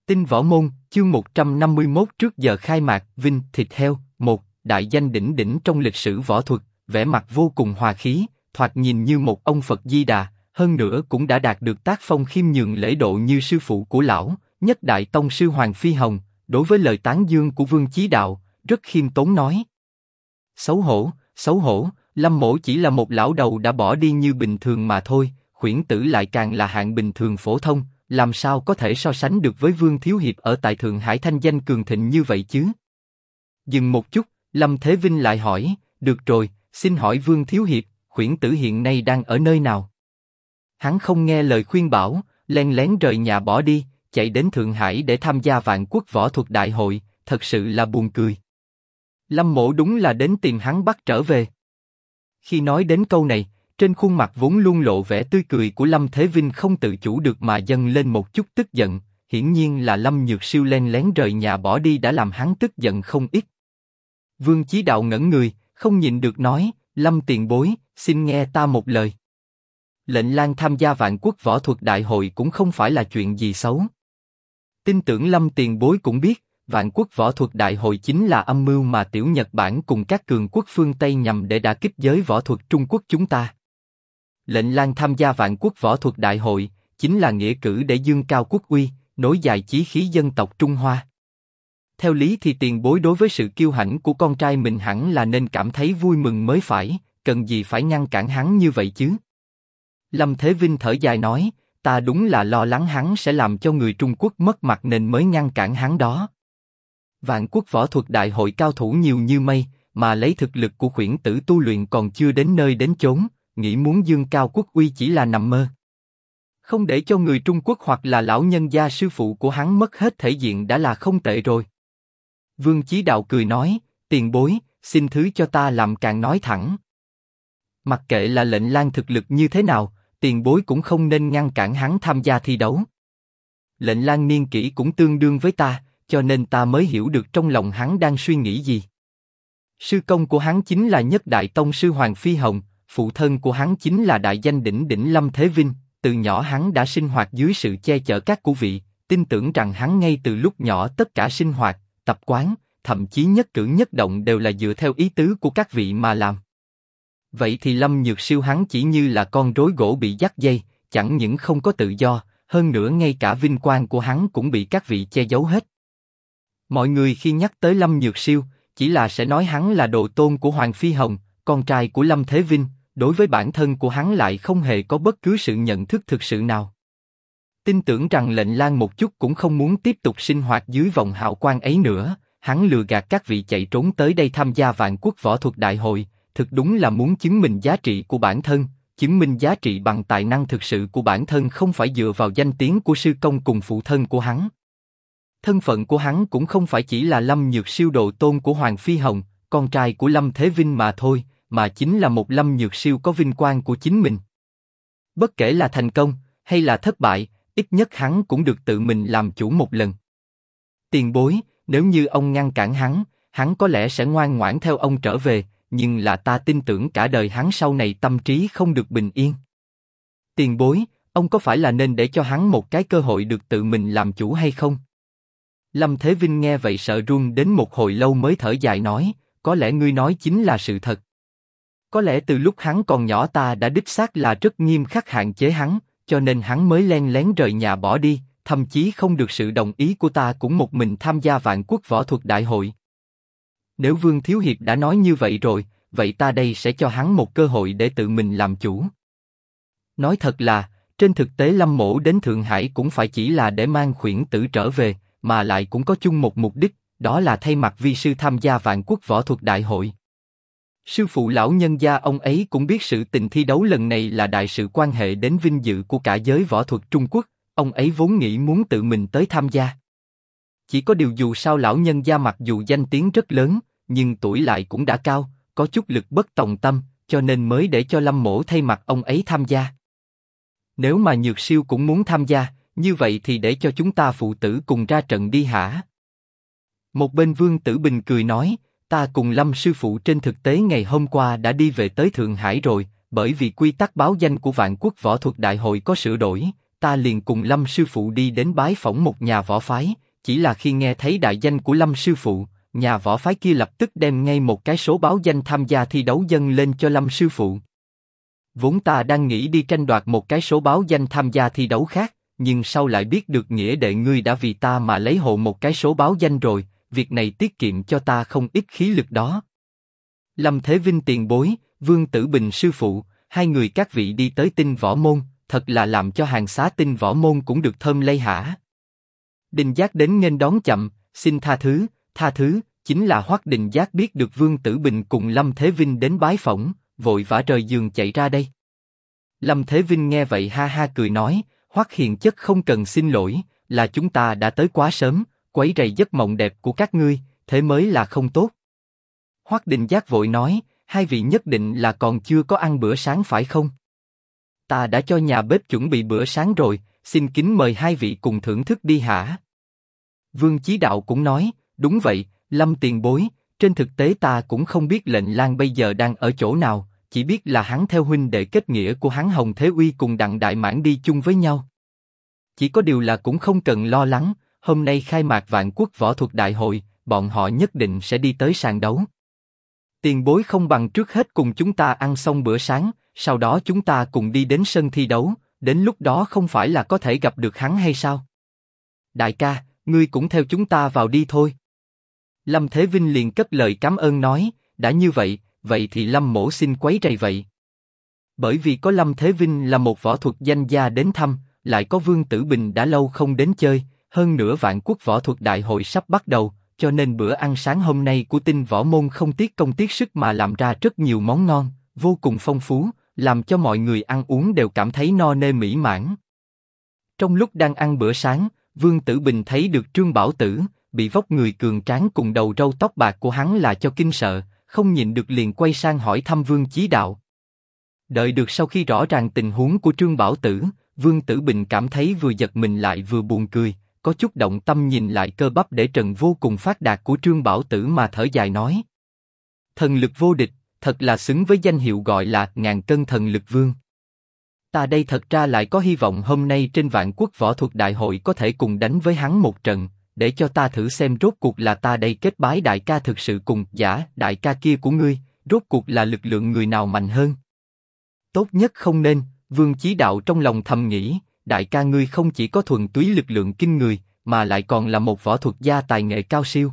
Tinh Võ Môn, chương 151 trước giờ khai mạc, Vinh, thịt heo, một đại danh đỉnh đỉnh trong lịch sử võ thuật, vẻ mặt vô cùng hòa khí, thoạt nhìn như một ông Phật Di Đà, hơn nữa cũng đã đạt được tác phong khiêm nhường lễ độ như sư phụ của lão, nhất đại tông sư Hoàng Phi Hồng, đối với lời tán dương của Vương Chí Đạo, rất khiêm tốn nói. Xấu hổ, Lâm Mỗ chỉ là một lão đầu đã bỏ đi như bình thường mà thôi, Khuyển Tử lại càng là hạng bình thường phổ thông, làm sao có thể so sánh được với Vương Thiếu Hiệp ở tại Thượng Hải thanh danh cường thịnh như vậy chứ? Dừng một chút, Lâm Thế Vinh lại hỏi, được rồi, xin hỏi Vương Thiếu Hiệp, Khuyển Tử hiện nay đang ở nơi nào? Hắn không nghe lời khuyên bảo, len lén rời nhà bỏ đi, chạy đến Thượng Hải để tham gia Vạn Quốc Võ Thuật Đại hội, thật sự là buồn cười. Lâm Mỗ đúng là đến tìm hắn bắt trở về. Khi nói đến câu này, trên khuôn mặt vốn luôn lộ vẻ tươi cười của Lâm Thế Vinh không tự chủ được mà dâng lên một chút tức giận, hiển nhiên là Lâm Nhược Siêu len lén rời nhà bỏ đi đã làm hắn tức giận không ít. Vương Chí Đạo ngẩn người, không nhịn được nói, Lâm tiền bối, xin nghe ta một lời. Lệnh Lang tham gia Vạn Quốc Võ Thuật Đại hội cũng không phải là chuyện gì xấu. Tin tưởng Lâm tiền bối cũng biết, Vạn Quốc Võ Thuật Đại hội chính là âm mưu mà tiểu Nhật Bản cùng các cường quốc phương Tây nhằm để đả kích giới võ thuật Trung Quốc chúng ta. Lệnh Lang tham gia Vạn Quốc Võ Thuật Đại hội chính là nghĩa cử để dương cao quốc uy, nối dài chí khí dân tộc Trung Hoa. Theo lý thì tiền bối đối với sự kiêu hãnh của con trai mình hẳn là nên cảm thấy vui mừng mới phải, cần gì phải ngăn cản hắn như vậy chứ? Lâm Thế Vinh thở dài nói, ta đúng là lo lắng hắn sẽ làm cho người Trung Quốc mất mặt nên mới ngăn cản hắn đó. Vạn Quốc Võ Thuật Đại hội cao thủ nhiều như mây, mà lấy thực lực của Khuyển Tử tu luyện còn chưa đến nơi đến chốn, nghĩ muốn dương cao quốc uy chỉ là nằm mơ. Không để cho người Trung Quốc hoặc là lão nhân gia sư phụ của hắn mất hết thể diện đã là không tệ rồi. Vương Chí Đạo cười nói, tiền bối, xin thứ cho ta làm càng nói thẳng. Mặc kệ là Lệnh Lang thực lực như thế nào, tiền bối cũng không nên ngăn cản hắn tham gia thi đấu. Lệnh Lang niên kỷ cũng tương đương với ta, cho nên ta mới hiểu được trong lòng hắn đang suy nghĩ gì. Sư công của hắn chính là nhất đại tông sư Hoàng Phi Hồng, phụ thân của hắn chính là đại danh đỉnh đỉnh Lâm Thế Vinh. Từ nhỏ hắn đã sinh hoạt dưới sự che chở các cụ vị, tin tưởng rằng hắn ngay từ lúc nhỏ tất cả sinh hoạt, tập quán, thậm chí nhất cử nhất động đều là dựa theo ý tứ của các vị mà làm. Vậy thì Lâm Nhược Siêu hắn chỉ như là con rối gỗ bị dắt dây, chẳng những không có tự do, hơn nữa ngay cả vinh quang của hắn cũng bị các vị che giấu hết. Mọi người khi nhắc tới Lâm Nhược Siêu, chỉ là sẽ nói hắn là đồ tôn của Hoàng Phi Hồng, con trai của Lâm Thế Vinh, đối với bản thân của hắn lại không hề có bất cứ sự nhận thức thực sự nào. Tin tưởng rằng Lệnh Lang một chút cũng không muốn tiếp tục sinh hoạt dưới vòng hào quang ấy nữa, hắn lừa gạt các vị chạy trốn tới đây tham gia Vạn Quốc Võ Thuật Đại hội, thực đúng là muốn chứng minh giá trị của bản thân, chứng minh giá trị bằng tài năng thực sự của bản thân không phải dựa vào danh tiếng của sư công cùng phụ thân của hắn. Thân phận của hắn cũng không phải chỉ là Lâm Nhược Siêu đồ tôn của Hoàng Phi Hồng, con trai của Lâm Thế Vinh mà thôi, mà chính là một Lâm Nhược Siêu có vinh quang của chính mình. Bất kể là thành công hay là thất bại, ít nhất hắn cũng được tự mình làm chủ một lần. Tiền bối, nếu như ông ngăn cản hắn có lẽ sẽ ngoan ngoãn theo ông trở về, nhưng là ta tin tưởng cả đời hắn sau này tâm trí không được bình yên. Tiền bối, ông có phải là nên để cho hắn một cái cơ hội được tự mình làm chủ hay không? Lâm Thế Vinh nghe vậy sợ run đến một hồi lâu mới thở dài nói, có lẽ ngươi nói chính là sự thật. Có lẽ từ lúc hắn còn nhỏ ta đã đích xác là rất nghiêm khắc hạn chế hắn, cho nên hắn mới len lén rời nhà bỏ đi, thậm chí không được sự đồng ý của ta cũng một mình tham gia Vạn Quốc Võ Thuật Đại hội. Nếu Vương Thiếu Hiệp đã nói như vậy rồi, vậy ta đây sẽ cho hắn một cơ hội để tự mình làm chủ. Nói thật là, trên thực tế Lâm Mỗ đến Thượng Hải cũng phải chỉ là để mang Khuyển Tử trở về, mà lại cũng có chung một mục đích, đó là thay mặt vi sư tham gia Vạn Quốc Võ Thuật Đại hội. Sư phụ lão nhân gia ông ấy cũng biết sự tình thi đấu lần này là đại sự quan hệ đến vinh dự của cả giới võ thuật Trung Quốc, ông ấy vốn nghĩ muốn tự mình tới tham gia. Chỉ có điều dù sao lão nhân gia mặc dù danh tiếng rất lớn, nhưng tuổi lại cũng đã cao, có chút lực bất tòng tâm, cho nên mới để cho Lâm Mỗ thay mặt ông ấy tham gia. Nếu mà Nhược Siêu cũng muốn tham gia, như vậy thì để cho chúng ta phụ tử cùng ra trận đi hả? Một bên Vương Tử Bình cười nói, ta cùng Lâm sư phụ trên thực tế ngày hôm qua đã đi về tới Thượng Hải rồi, bởi vì quy tắc báo danh của Vạn Quốc Võ Thuật Đại hội có sửa đổi, ta liền cùng Lâm sư phụ đi đến bái phỏng một nhà võ phái, chỉ là khi nghe thấy đại danh của Lâm sư phụ, nhà võ phái kia lập tức đem ngay một cái số báo danh tham gia thi đấu dâng lên cho Lâm sư phụ. Vốn ta đang nghĩ đi tranh đoạt một cái số báo danh tham gia thi đấu khác, nhưng sau lại biết được nghĩa đệ ngươi đã vì ta mà lấy hộ một cái số báo danh rồi, việc này tiết kiệm cho ta không ít khí lực đó. Lâm Thế Vinh tiền bối, Vương Tử Bình sư phụ, hai người các vị đi tới Tinh Võ Môn, thật là làm cho hàng xá Tinh Võ Môn cũng được thơm lây hả. Đình Giác đến nghênh đón chậm, xin tha thứ, chính là Hoắc Đình Giác biết được Vương Tử Bình cùng Lâm Thế Vinh đến bái phỏng, vội vã rời giường chạy ra đây. Lâm Thế Vinh nghe vậy ha ha cười nói, Hoắc hiền chất không cần xin lỗi, là chúng ta đã tới quá sớm, quấy rầy giấc mộng đẹp của các ngươi, thế mới là không tốt. Hoắc Đình Giác vội nói, hai vị nhất định là còn chưa có ăn bữa sáng phải không? Ta đã cho nhà bếp chuẩn bị bữa sáng rồi, xin kính mời hai vị cùng thưởng thức đi hả? Vương Chí Đạo cũng nói, đúng vậy, Lâm tiền bối, trên thực tế ta cũng không biết Lệnh Lang bây giờ đang ở chỗ nào, chỉ biết là hắn theo huynh đệ kết nghĩa của hắn Hồng Thế Uy cùng Đặng Đại Mãn đi chung với nhau. Chỉ có điều là cũng không cần lo lắng, hôm nay khai mạc Vạn Quốc Võ Thuật Đại hội, bọn họ nhất định sẽ đi tới sàn đấu. Tiền bối không bằng trước hết cùng chúng ta ăn xong bữa sáng, sau đó chúng ta cùng đi đến sân thi đấu, đến lúc đó không phải là có thể gặp được hắn hay sao? Đại ca, ngươi cũng theo chúng ta vào đi thôi. Lâm Thế Vinh liền cất lời cảm ơn nói, đã như vậy, vậy thì Lâm mỗ xin quấy rầy vậy. Bởi vì có Lâm Thế Vinh là một võ thuật danh gia đến thăm, lại có Vương Tử Bình đã lâu không đến chơi, hơn nữa Vạn Quốc Võ Thuật Đại hội sắp bắt đầu, cho nên bữa ăn sáng hôm nay của Tinh Võ Môn không tiếc công tiếc sức mà làm ra rất nhiều món ngon, vô cùng phong phú, làm cho mọi người ăn uống đều cảm thấy no nê mỹ mãn. Trong lúc đang ăn bữa sáng, Vương Tử Bình thấy được Trương Bảo Tử, bị vóc người cường tráng cùng đầu râu tóc bạc của hắn là cho kinh sợ, không nhịn được liền quay sang hỏi thăm Vương Chí Đạo. Đợi được sau khi rõ ràng tình huống của Trương Bảo Tử, Vương Tử Bình cảm thấy vừa giật mình lại vừa buồn cười, có chút động tâm nhìn lại cơ bắp để trần vô cùng phát đạt của Trương Bảo Tử mà thở dài nói: thần lực vô địch, thật là xứng với danh hiệu gọi là ngàn cân thần lực vương. Ta đây thật ra lại có hy vọng hôm nay trên Vạn Quốc Võ Thuật Đại hội có thể cùng đánh với hắn một trận, để cho ta thử xem rốt cuộc là ta đây kết bái đại ca thực sự cùng giả đại ca kia của ngươi, rốt cuộc là lực lượng người nào mạnh hơn. Tốt nhất không nên, Vương Chí Đạo trong lòng thầm nghĩ, đại ca ngươi không chỉ có thuần túy lực lượng kinh người, mà lại còn là một võ thuật gia tài nghệ cao siêu.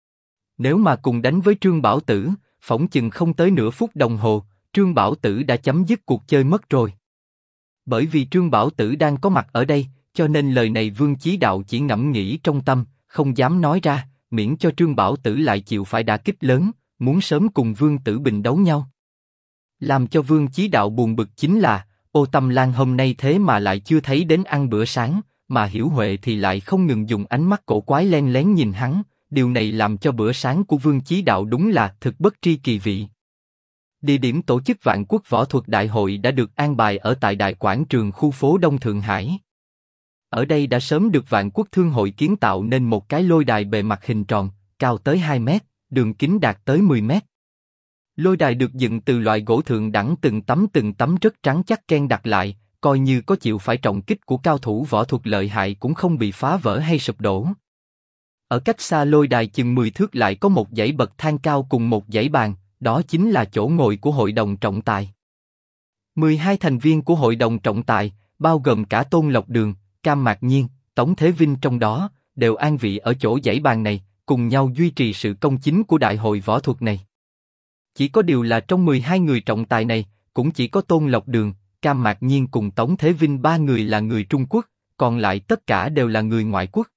Nếu mà cùng đánh với Trương Bảo Tử, phỏng chừng không tới nửa phút đồng hồ, Trương Bảo Tử đã chấm dứt cuộc chơi mất rồi. Bởi vì Trương Bảo Tử đang có mặt ở đây, cho nên lời này Vương Chí Đạo chỉ ngẫm nghĩ trong tâm, không dám nói ra, miễn cho Trương Bảo Tử lại chịu phải đả kích lớn, muốn sớm cùng Vương Tử Bình đấu nhau. Làm cho Vương Chí Đạo buồn bực chính là, Ô Tâm Lan hôm nay thế mà lại chưa thấy đến ăn bữa sáng, mà Hiểu Huệ thì lại không ngừng dùng ánh mắt cổ quái len lén nhìn hắn, điều này làm cho bữa sáng của Vương Chí Đạo đúng là thực bất tri kỳ vị. Địa điểm tổ chức Vạn Quốc Võ Thuật Đại hội đã được an bài ở tại Đại Quảng trường khu phố Đông Thượng Hải. Ở đây đã sớm được Vạn Quốc Thương hội kiến tạo nên một cái lôi đài bề mặt hình tròn, cao tới 2 mét, đường kính đạt tới 10 mét. Lôi đài được dựng từ loại gỗ thượng đẳng từng tấm rất trắng chắc ken đặt lại, coi như có chịu phải trọng kích của cao thủ võ thuật lợi hại cũng không bị phá vỡ hay sụp đổ. Ở cách xa lôi đài chừng 10 thước lại có một dãy bậc thang cao cùng một dãy bàn, đó chính là chỗ ngồi của hội đồng trọng tài. 12 thành viên của hội đồng trọng tài, bao gồm cả Tôn Lộc Đường, Cam Mạc Nhiên, Tống Thế Vinh trong đó, đều an vị ở chỗ dãy bàn này, cùng nhau duy trì sự công chính của đại hội võ thuật này. Chỉ có điều là trong 12 người trọng tài này, cũng chỉ có Tôn Lộc Đường, Cam Mạc Nhiên cùng Tống Thế Vinh 3 người là người Trung Quốc, còn lại tất cả đều là người ngoại quốc.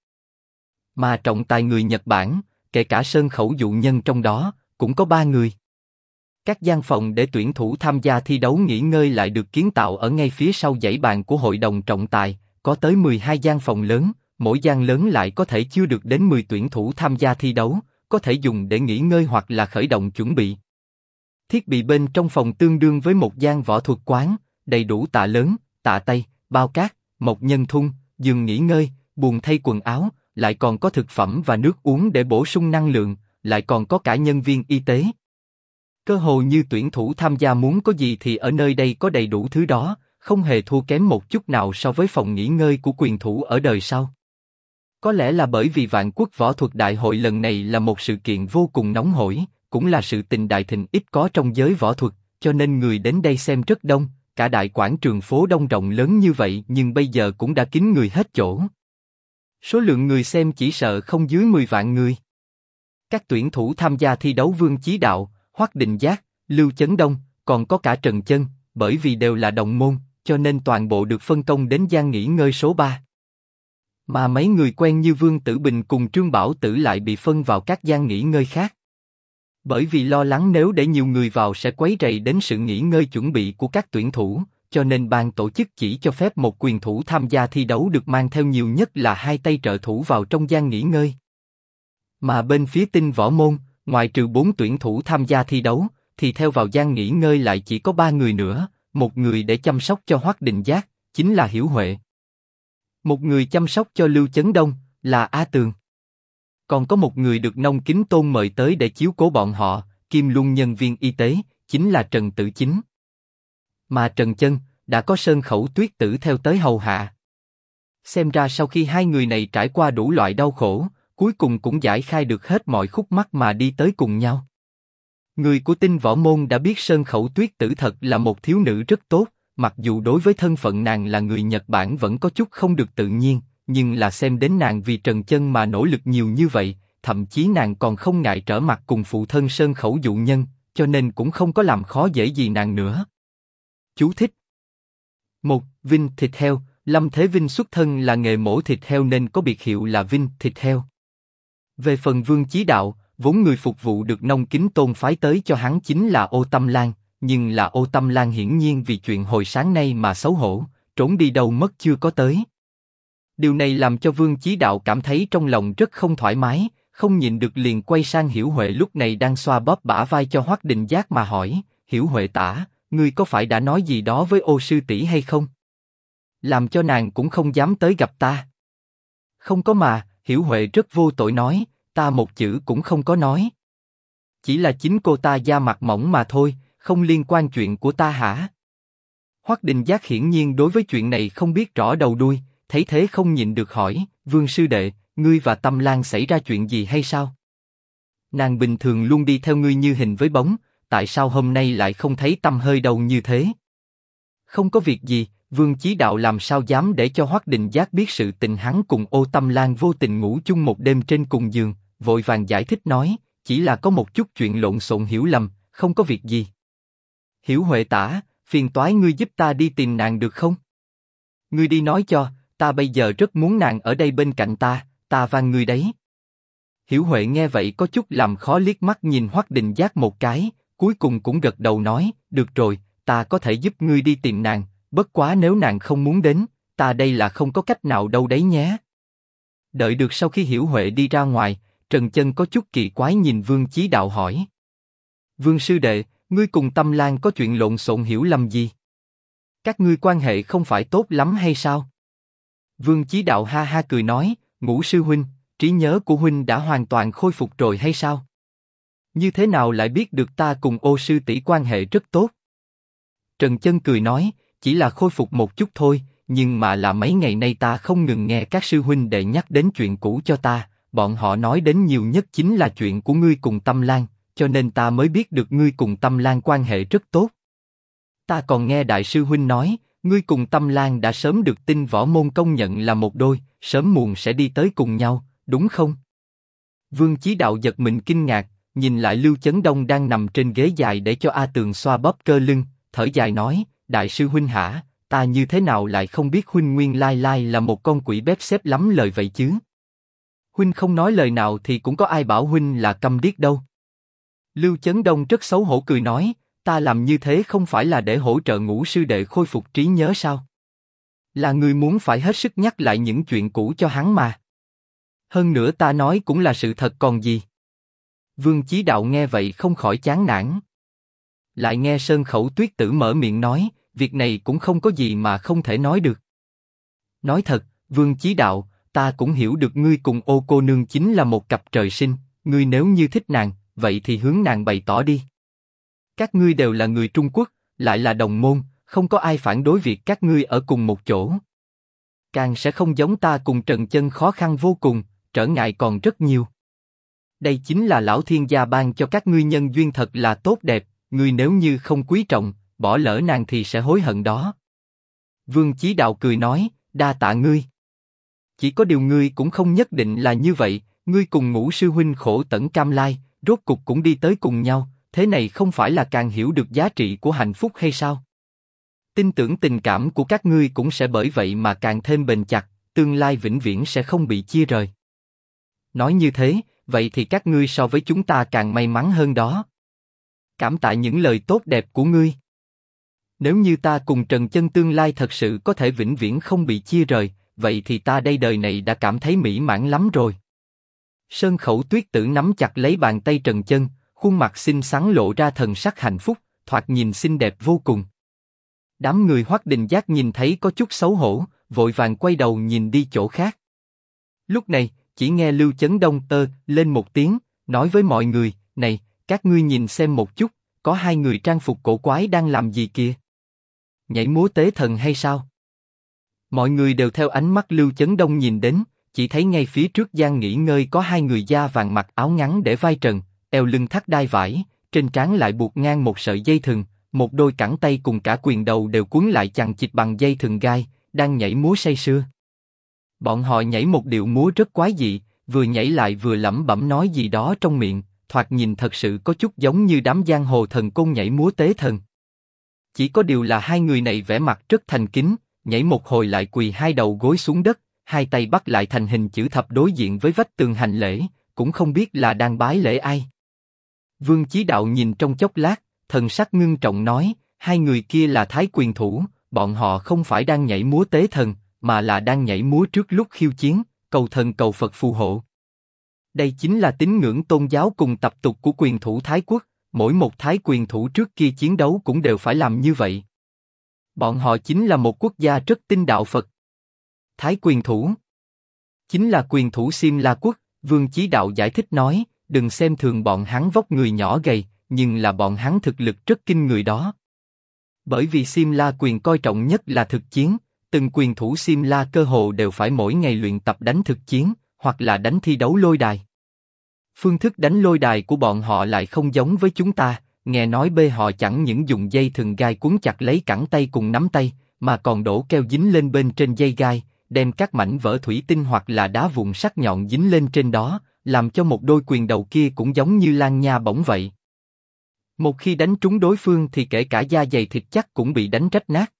Mà trọng tài người Nhật Bản, kể cả Sơn Khẩu dụ nhân trong đó, cũng có 3 người. Các gian phòng để tuyển thủ tham gia thi đấu nghỉ ngơi lại được kiến tạo ở ngay phía sau dãy bàn của hội đồng trọng tài, có tới 12 gian phòng lớn, mỗi gian lớn lại có thể chứa được đến 10 tuyển thủ tham gia thi đấu, có thể dùng để nghỉ ngơi hoặc là khởi động chuẩn bị. Thiết bị bên trong phòng tương đương với một gian võ thuật quán, đầy đủ tạ lớn, tạ tây, bao cát, mộc nhân thun, giường nghỉ ngơi, buồng thay quần áo, lại còn có thực phẩm và nước uống để bổ sung năng lượng, lại còn có cả nhân viên y tế. Cơ hồ như tuyển thủ tham gia muốn có gì thì ở nơi đây có đầy đủ thứ đó, không hề thua kém một chút nào so với phòng nghỉ ngơi của quyền thủ ở đời sau. Có lẽ là bởi vì Vạn Quốc Võ Thuật Đại Hội lần này là một sự kiện vô cùng nóng hổi, cũng là sự tình đại thịnh ít có trong giới võ thuật, cho nên người đến đây xem rất đông, cả đại quảng trường phố đông rộng lớn như vậy nhưng bây giờ cũng đã kín người hết chỗ. Số lượng người xem chỉ sợ không dưới 10 vạn người. Các tuyển thủ tham gia thi đấu Vương Chí Đạo, Hoắc Định Giác, Lưu Chấn Đông, còn có cả Trần Chân, bởi vì đều là đồng môn, cho nên toàn bộ được phân công đến gian nghỉ ngơi số 3. Mà mấy người quen như Vương Tử Bình cùng Trương Bảo Tử lại bị phân vào các gian nghỉ ngơi khác. Bởi vì lo lắng nếu để nhiều người vào sẽ quấy rầy đến sự nghỉ ngơi chuẩn bị của các tuyển thủ, cho nên ban tổ chức chỉ cho phép một quyền thủ tham gia thi đấu được mang theo nhiều nhất là 2 tay trợ thủ vào trong gian nghỉ ngơi. Mà bên phía Tinh Võ Môn, ngoài trừ 4 tuyển thủ tham gia thi đấu, thì theo vào gian nghỉ ngơi lại chỉ có 3 người nữa, một người để chăm sóc cho Hoắc Định Giác, chính là Hiểu Huệ. Một người chăm sóc cho Lưu Chấn Đông, là A Tường. Còn có một người được Nông Kính Tôn mời tới để chiếu cố bọn họ, kiêm luôn nhân viên y tế, chính là Trần Tử Chính. Mà Trần Chân, đã có Sơn Khẩu Tuyết Tử theo tới hầu hạ. Xem ra sau khi hai người này trải qua đủ loại đau khổ, cuối cùng cũng giải khai được hết mọi khúc mắc mà đi tới cùng nhau. Người của Tinh Võ Môn đã biết Sơn Khẩu Tuyết Tử thật là một thiếu nữ rất tốt, mặc dù đối với thân phận nàng là người Nhật Bản vẫn có chút không được tự nhiên, nhưng là xem đến nàng vì Trần Chân mà nỗ lực nhiều như vậy, thậm chí nàng còn không ngại trở mặt cùng phụ thân Sơn Khẩu dụ nhân, cho nên cũng không có làm khó dễ gì nàng nữa. Chú thích: 1. Vinh thịt heo. Lâm Thế Vinh xuất thân là nghề mổ thịt heo nên có biệt hiệu là Vinh thịt heo. Về phần Vương Chí Đạo, vốn người phục vụ được Nông Kính Tôn phái tới cho hắn chính là Ô Tâm Lan, nhưng là Ô Tâm Lan hiển nhiên vì chuyện hồi sáng nay mà xấu hổ, trốn đi đâu mất chưa có tới. Điều này làm cho Vương Chí Đạo cảm thấy trong lòng rất không thoải mái, không nhịn được liền quay sang Hiểu Huệ lúc này đang xoa bóp bả vai cho Hoắc Định Giác mà hỏi: Hiểu Huệ tả, ngươi có phải đã nói gì đó với Ô sư tỷ hay không? Làm cho nàng cũng không dám tới gặp ta. Không có mà, Hiểu Huệ rất vô tội nói, ta một chữ cũng không có nói. Chỉ là chính cô ta da mặt mỏng mà thôi, không liên quan chuyện của ta hả? Hoắc Định Giác hiển nhiên đối với chuyện này không biết rõ đầu đuôi, thấy thế không nhịn được hỏi, Vương sư đệ, ngươi và Tâm Lan xảy ra chuyện gì hay sao? Nàng bình thường luôn đi theo ngươi như hình với bóng, tại sao hôm nay lại không thấy tăm hơi đâu như thế? Không có việc gì, Vương Chí Đạo làm sao dám để cho Hoắc Định Giác biết sự tình hắn cùng Ô Tâm Lan vô tình ngủ chung một đêm trên cùng giường, vội vàng giải thích nói, chỉ là có một chút chuyện lộn xộn hiểu lầm, không có việc gì. Hiểu Huệ tả, phiền toái ngươi giúp ta đi tìm nàng được không? Ngươi đi nói cho, ta bây giờ rất muốn nàng ở đây bên cạnh ta van ngươi đấy. Hiểu Huệ nghe vậy có chút làm khó liếc mắt nhìn Hoắc Định Giác một cái, cuối cùng cũng gật đầu nói, được rồi, ta có thể giúp ngươi đi tìm nàng, bất quá nếu nàng không muốn đến, ta đây là không có cách nào đâu đấy nhé. Đợi được sau khi Hiểu Huệ đi ra ngoài, Trần Chân có chút kỳ quái nhìn Vương Chí Đạo hỏi. Vương sư đệ, ngươi cùng Tâm Lan có chuyện lộn xộn hiểu lầm gì? Các ngươi quan hệ không phải tốt lắm hay sao? Vương Chí Đạo ha ha cười nói, Ngũ sư huynh, trí nhớ của huynh đã hoàn toàn khôi phục rồi hay sao? Như thế nào lại biết được ta cùng Ô sư tỷ quan hệ rất tốt? Trần Chân cười nói, chỉ là khôi phục một chút thôi, nhưng mà là mấy ngày nay ta không ngừng nghe các sư huynh đệ nhắc đến chuyện cũ cho ta, bọn họ nói đến nhiều nhất chính là chuyện của ngươi cùng Tâm Lan, cho nên ta mới biết được ngươi cùng Tâm Lan quan hệ rất tốt. Ta còn nghe đại sư huynh nói, ngươi cùng Tâm Lan đã sớm được Tinh Võ Môn công nhận là một đôi, sớm muộn sẽ đi tới cùng nhau, đúng không? Vương Chí Đạo giật mình kinh ngạc, nhìn lại Lưu Chấn Đông đang nằm trên ghế dài để cho A Tường xoa bóp cơ lưng, thở dài nói, đại sư huynh hả, ta như thế nào lại không biết huynh nguyên lai là một con quỷ bếp xếp lắm lời vậy chứ? Huynh không nói lời nào thì cũng có ai bảo huynh là câm điếc đâu. Lưu Chấn Đông rất xấu hổ cười nói, ta làm như thế không phải là để hỗ trợ Ngũ sư đệ khôi phục trí nhớ sao? Là người muốn phải hết sức nhắc lại những chuyện cũ cho hắn mà. Hơn nữa ta nói cũng là sự thật còn gì. Vương Chí Đạo nghe vậy không khỏi chán nản. Lại nghe Sơn Khẩu Tuyết Tử mở miệng nói, việc này cũng không có gì mà không thể nói được. Nói thật, Vương Chí Đạo, ta cũng hiểu được ngươi cùng Ô cô nương chính là một cặp trời sinh, ngươi nếu như thích nàng, vậy thì hướng nàng bày tỏ đi. Các ngươi đều là người Trung Quốc, lại là đồng môn, không có ai phản đối việc các ngươi ở cùng một chỗ. Càng sẽ không giống ta cùng Trần Chân khó khăn vô cùng, trở ngại còn rất nhiều. Đây chính là lão thiên gia ban cho các ngươi nhân duyên thật là tốt đẹp, ngươi nếu như không quý trọng, bỏ lỡ nàng thì sẽ hối hận đó. Vương Chí Đạo cười nói, đa tạ ngươi. Chỉ có điều ngươi cũng không nhất định là như vậy, ngươi cùng Ngũ sư huynh khổ tận cam lai, rốt cục cũng đi tới cùng nhau, thế này không phải là càng hiểu được giá trị của hạnh phúc hay sao? Tin tưởng tình cảm của các ngươi cũng sẽ bởi vậy mà càng thêm bền chặt, tương lai vĩnh viễn sẽ không bị chia rời. Nói như thế, vậy thì các ngươi so với chúng ta càng may mắn hơn đó. Cảm tạ những lời tốt đẹp của ngươi. Nếu như ta cùng Trần Chân tương lai thật sự có thể vĩnh viễn không bị chia rời, vậy thì ta đây đời này đã cảm thấy mỹ mãn lắm rồi. Sơn Khẩu Tuyết Tử nắm chặt lấy bàn tay Trần Chân, khuôn mặt xinh xắn lộ ra thần sắc hạnh phúc, thoạt nhìn xinh đẹp vô cùng. Đám người Hoắc Đình Giác nhìn thấy có chút xấu hổ, vội vàng quay đầu nhìn đi chỗ khác. Lúc này, chỉ nghe Lưu Chấn Đông lên một tiếng, nói với mọi người, này, các ngươi nhìn xem một chút, có hai người trang phục cổ quái đang làm gì kìa? Nhảy múa tế thần hay sao? Mọi người đều theo ánh mắt Lưu Chấn Đông nhìn đến, chỉ thấy ngay phía trước gian nghỉ ngơi có hai người da vàng mặc áo ngắn để vai trần, eo lưng thắt đai vải, trên trán lại buộc ngang một sợi dây thừng, một đôi cẳng tay cùng cả quyền đầu đều quấn lại chằng chịt bằng dây thừng gai, đang nhảy múa say sưa. Bọn họ nhảy một điệu múa rất quái dị, vừa nhảy lại vừa lẩm bẩm nói gì đó trong miệng, thoạt nhìn thật sự có chút giống như đám giang hồ thần côn nhảy múa tế thần. Chỉ có điều là hai người này vẻ mặt rất thành kính, nhảy một hồi lại quỳ hai đầu gối xuống đất, hai tay bắt lại thành hình chữ thập đối diện với vách tường hành lễ, cũng không biết là đang bái lễ ai. Vương Chí Đạo nhìn trong chốc lát, thần sắc ngưng trọng nói, hai người kia là Thái Quyền thủ, bọn họ không phải đang nhảy múa tế thần, mà là đang nhảy múa trước lúc khiêu chiến, cầu thần cầu Phật phù hộ. Đây chính là tín ngưỡng tôn giáo cùng tập tục của quyền thủ Thái Quốc, mỗi một Thái Quyền thủ trước kia chiến đấu cũng đều phải làm như vậy. Bọn họ chính là một quốc gia rất tin đạo Phật. Thái Quyền thủ chính là quyền thủ Xiêm La Quốc. Vương Chí Đạo giải thích nói, đừng xem thường bọn hắn vóc người nhỏ gầy, nhưng là bọn hắn thực lực rất kinh người đó. Bởi vì Xiêm La quyền coi trọng nhất là thực chiến, từng quyền thủ Xiêm La cơ hồ đều phải mỗi ngày luyện tập đánh thực chiến, hoặc là đánh thi đấu lôi đài. Phương thức đánh lôi đài của bọn họ lại không giống với chúng ta, nghe nói họ chẳng những dùng dây thừng gai quấn chặt lấy cẳng tay cùng nắm tay, mà còn đổ keo dính lên bên trên dây gai, đem các mảnh vỡ thủy tinh hoặc là đá vụn sắc nhọn dính lên trên đó, làm cho một đôi quyền đầu kia cũng giống như lan nha bổng vậy. Một khi đánh trúng đối phương thì kể cả da dày thịt chắc cũng bị đánh rách nát.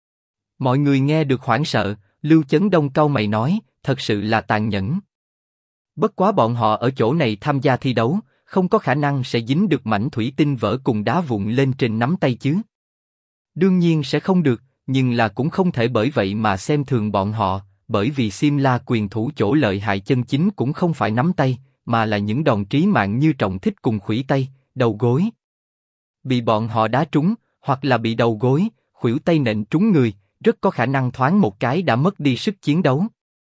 Mọi người nghe được hoảng sợ, Lưu Chấn Đông cau mày nói, thật sự là tàn nhẫn. Bất quá bọn họ ở chỗ này tham gia thi đấu, không có khả năng sẽ dính được mảnh thủy tinh vỡ cùng đá vụn lên trên nắm tay chứ. Đương nhiên sẽ không được, nhưng là cũng không thể bởi vậy mà xem thường bọn họ, bởi vì Xiêm La quyền thủ chỗ lợi hại chân chính cũng không phải nắm tay, mà là những đòn trí mạng như trọng thích cùng khuỷu tay, đầu gối. Bị bọn họ đá trúng, hoặc là bị đầu gối, khuỷu tay nện trúng người, rất có khả năng thoáng một cái đã mất đi sức chiến đấu.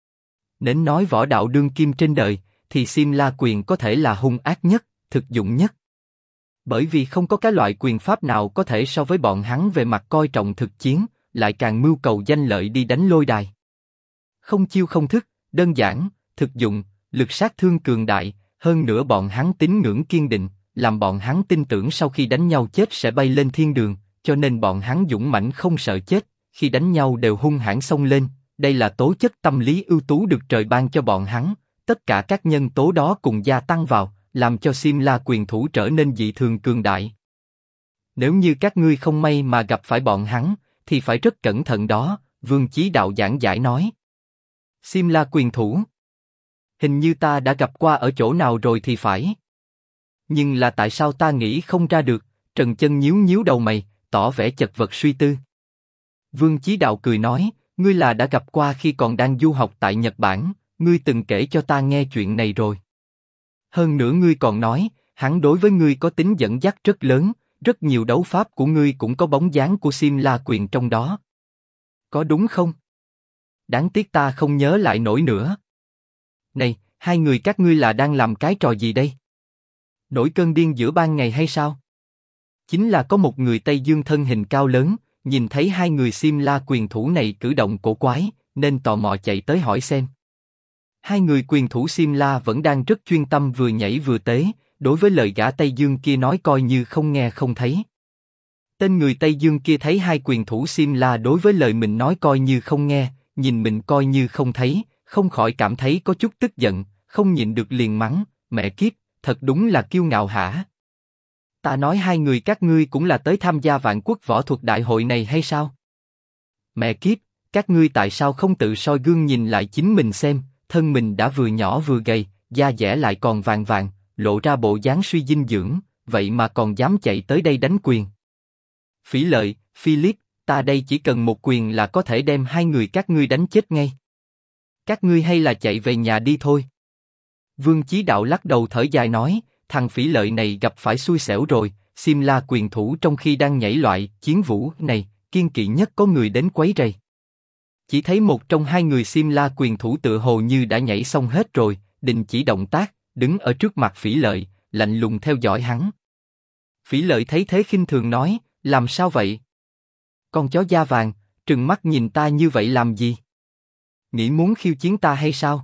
Nên nói võ đạo đương kim trên đời, thì Xiêm La quyền có thể là hung ác nhất, thực dụng nhất. Bởi vì không có cái loại quyền pháp nào có thể so với bọn hắn về mặt coi trọng thực chiến, lại càng mưu cầu danh lợi đi đánh lôi đài. Không chiêu không thức, đơn giản, thực dụng, lực sát thương cường đại, hơn nữa bọn hắn tín ngưỡng kiên định, làm bọn hắn tin tưởng sau khi đánh nhau chết sẽ bay lên thiên đường, cho nên bọn hắn dũng mãnh không sợ chết, khi đánh nhau đều hung hãn xông lên. Đây là tố chất tâm lý ưu tú được trời ban cho bọn hắn. Tất cả các nhân tố đó cùng gia tăng vào, làm cho Xiêm La quyền thủ trở nên dị thường cường đại. Nếu như các ngươi không may mà gặp phải bọn hắn, thì phải rất cẩn thận đó. Vương Chí Đạo giảng giải nói. Xiêm La quyền thủ, hình như ta đã gặp qua ở chỗ nào rồi thì phải. Nhưng là tại sao ta nghĩ không ra được? Trần Chân nhíu nhíu đầu mày, tỏ vẻ chật vật suy tư. Vương Chí Đạo cười nói, ngươi là đã gặp qua khi còn đang du học tại Nhật Bản, ngươi từng kể cho ta nghe chuyện này rồi. Hơn nữa ngươi còn nói, hắn đối với ngươi có tính dẫn dắt rất lớn, rất nhiều đấu pháp của ngươi cũng có bóng dáng của Xiêm La quyền trong đó. Có đúng không? Đáng tiếc ta không nhớ lại nổi nữa. Này, hai người các ngươi là đang làm cái trò gì đây? Nổi cơn điên giữa ban ngày hay sao? Chính là có một người Tây Dương thân hình cao lớn, nhìn thấy hai người Simla quyền thủ này cử động cổ quái, nên tò mò chạy tới hỏi xem. Hai người quyền thủ Simla vẫn đang rất chuyên tâm vừa nhảy vừa tế, đối với lời gã Tây Dương kia nói coi như không nghe không thấy. Tên người Tây Dương kia thấy hai quyền thủ Simla đối với lời mình nói coi như không nghe, nhìn mình coi như không thấy, không khỏi cảm thấy có chút tức giận, không nhịn được liền mắng, mẹ kiếp, thật đúng là kiêu ngạo hả? Ta nói hai người các ngươi cũng là tới tham gia Vạn Quốc Võ Thuật Đại hội này hay sao? Mẹ kiếp, các ngươi tại sao không tự soi gương nhìn lại chính mình xem, thân mình đã vừa nhỏ vừa gầy, da dẻ lại còn vàng vàng, lộ ra bộ dáng suy dinh dưỡng, vậy mà còn dám chạy tới đây đánh quyền. Phỉ Lợi, Philip, ta đây chỉ cần một quyền là có thể đem hai người các ngươi đánh chết ngay. Các ngươi hay là chạy về nhà đi thôi. Vương Chí Đạo lắc đầu thở dài nói, thằng Phỉ Lợi này gặp phải xui xẻo rồi, Simla quyền thủ trong khi đang nhảy loại chiến vũ này, kiên kỵ nhất có người đến quấy rầy. Chỉ thấy một trong hai người Simla quyền thủ tựa hồ như đã nhảy xong hết rồi, đình chỉ động tác, đứng ở trước mặt Phỉ Lợi, lạnh lùng theo dõi hắn. Phỉ Lợi thấy thế khinh thường nói, làm sao vậy? Con chó da vàng, trừng mắt nhìn ta như vậy làm gì? Nghĩ muốn khiêu chiến ta hay sao?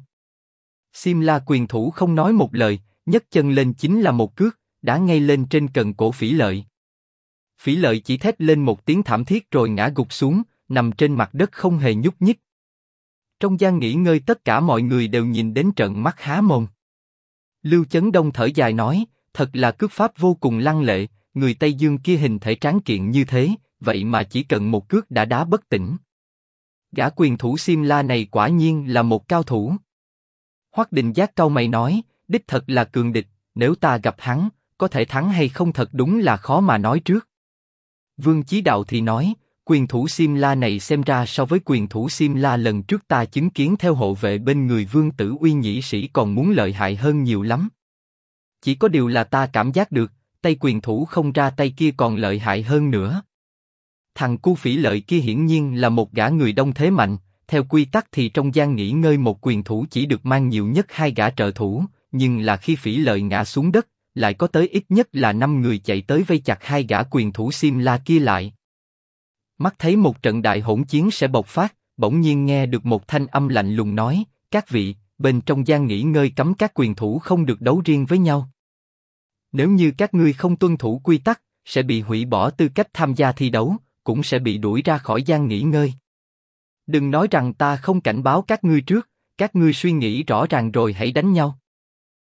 Simla quyền thủ không nói một lời, nhấc chân lên chính là một cước, đá ngay lên trên cần cổ Phỉ Lợi. Phỉ Lợi chỉ thét lên một tiếng thảm thiết rồi ngã gục xuống, nằm trên mặt đất không hề nhúc nhích. Trong gian nghỉ ngơi tất cả mọi người đều nhìn đến trợn mắt há mồm. Lưu Chấn Đông thở dài nói, thật là cước pháp vô cùng lăng lệ, người Tây Dương kia hình thể tráng kiện như thế, vậy mà chỉ cần một cước đã đá bất tỉnh. Gã quyền thủ Simla này quả nhiên là một cao thủ. Hoắc Định Giác cau mày nói, đích thật là cường địch, nếu ta gặp hắn, có thể thắng hay không thật đúng là khó mà nói trước. Vương Chí Đạo thì nói, quyền thủ Simla này xem ra so với quyền thủ Simla lần trước ta chứng kiến theo hộ vệ bên người Vương Tử Uy nhĩ sĩ còn muốn lợi hại hơn nhiều lắm. Chỉ có điều là ta cảm giác được, tay quyền thủ không ra tay kia còn lợi hại hơn nữa. Thằng cu Phỉ Lợi kia hiển nhiên là một gã người đông thế mạnh, theo quy tắc thì trong gian nghỉ ngơi một quyền thủ chỉ được mang nhiều nhất hai gã trợ thủ, nhưng là khi Phỉ Lợi ngã xuống đất, lại có tới ít nhất là 5 người chạy tới vây chặt hai gã quyền thủ Simla kia lại. Mắt thấy một trận đại hỗn chiến sẽ bộc phát, bỗng nhiên nghe được một thanh âm lạnh lùng nói, các vị, bên trong gian nghỉ ngơi cấm các quyền thủ không được đấu riêng với nhau. Nếu như các ngươi không tuân thủ quy tắc, sẽ bị hủy bỏ tư cách tham gia thi đấu, cũng sẽ bị đuổi ra khỏi gian nghỉ ngơi. Đừng nói rằng ta không cảnh báo các ngươi trước, các ngươi suy nghĩ rõ ràng rồi hãy đánh nhau.